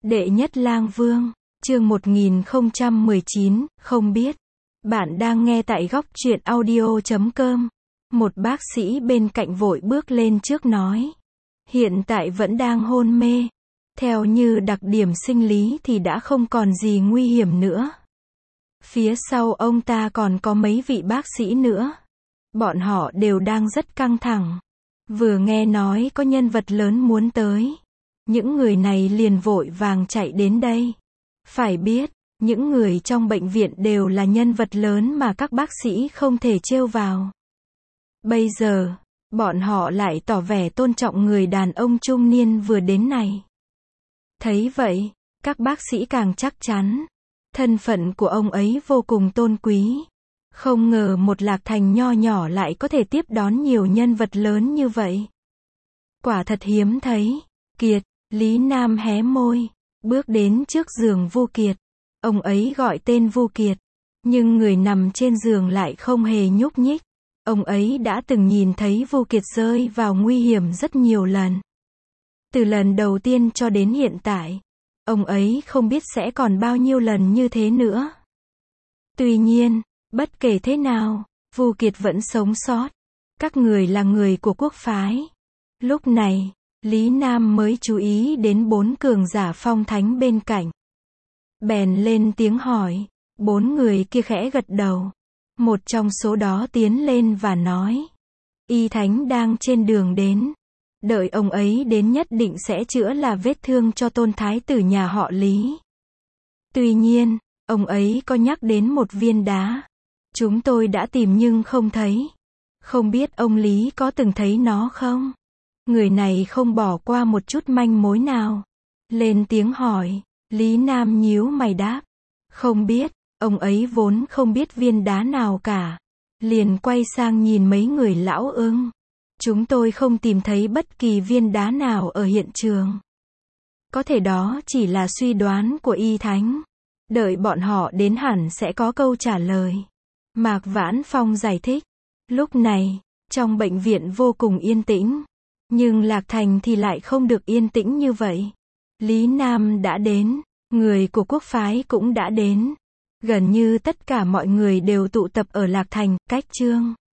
Đệ nhất lang vương, chương 1019, không biết. Bạn đang nghe tại góc truyện audio.com. Một bác sĩ bên cạnh vội bước lên trước nói. Hiện tại vẫn đang hôn mê. Theo như đặc điểm sinh lý thì đã không còn gì nguy hiểm nữa. Phía sau ông ta còn có mấy vị bác sĩ nữa. Bọn họ đều đang rất căng thẳng. Vừa nghe nói có nhân vật lớn muốn tới. Những người này liền vội vàng chạy đến đây. Phải biết, những người trong bệnh viện đều là nhân vật lớn mà các bác sĩ không thể trêu vào. Bây giờ, bọn họ lại tỏ vẻ tôn trọng người đàn ông trung niên vừa đến này. Thấy vậy, các bác sĩ càng chắc chắn. Thân phận của ông ấy vô cùng tôn quý. Không ngờ một Lạc Thành nho nhỏ lại có thể tiếp đón nhiều nhân vật lớn như vậy. Quả thật hiếm thấy. Kiệt, Lý Nam hé môi, bước đến trước giường Vu Kiệt. Ông ấy gọi tên Vu Kiệt, nhưng người nằm trên giường lại không hề nhúc nhích. Ông ấy đã từng nhìn thấy Vu Kiệt rơi vào nguy hiểm rất nhiều lần. Từ lần đầu tiên cho đến hiện tại, ông ấy không biết sẽ còn bao nhiêu lần như thế nữa. Tuy nhiên, bất kể thế nào, Vu Kiệt vẫn sống sót. Các người là người của quốc phái. Lúc này, Lý Nam mới chú ý đến 4 cường giả phong thánh bên cạnh. Bèn lên tiếng hỏi, 4 người kia khẽ gật đầu. Một trong số đó tiến lên và nói, Y Thánh đang trên đường đến. Đợi ông ấy đến nhất định sẽ chữa là vết thương cho tôn thái tử nhà họ Lý. Tuy nhiên, ông ấy có nhắc đến một viên đá. Chúng tôi đã tìm nhưng không thấy. Không biết ông Lý có từng thấy nó không? Người này không bỏ qua một chút manh mối nào. Lên tiếng hỏi, Lý Nam nhíu mày đáp. Không biết, ông ấy vốn không biết viên đá nào cả. Liền quay sang nhìn mấy người lão ưng. Chúng tôi không tìm thấy bất kỳ viên đá nào ở hiện trường. Có thể đó chỉ là suy đoán của Y Thánh. Đợi bọn họ đến hẳn sẽ có câu trả lời. Mạc Vãn Phong giải thích. Lúc này, trong bệnh viện vô cùng yên tĩnh. Nhưng Lạc Thành thì lại không được yên tĩnh như vậy. Lý Nam đã đến, người của quốc phái cũng đã đến. Gần như tất cả mọi người đều tụ tập ở Lạc Thành, cách Trương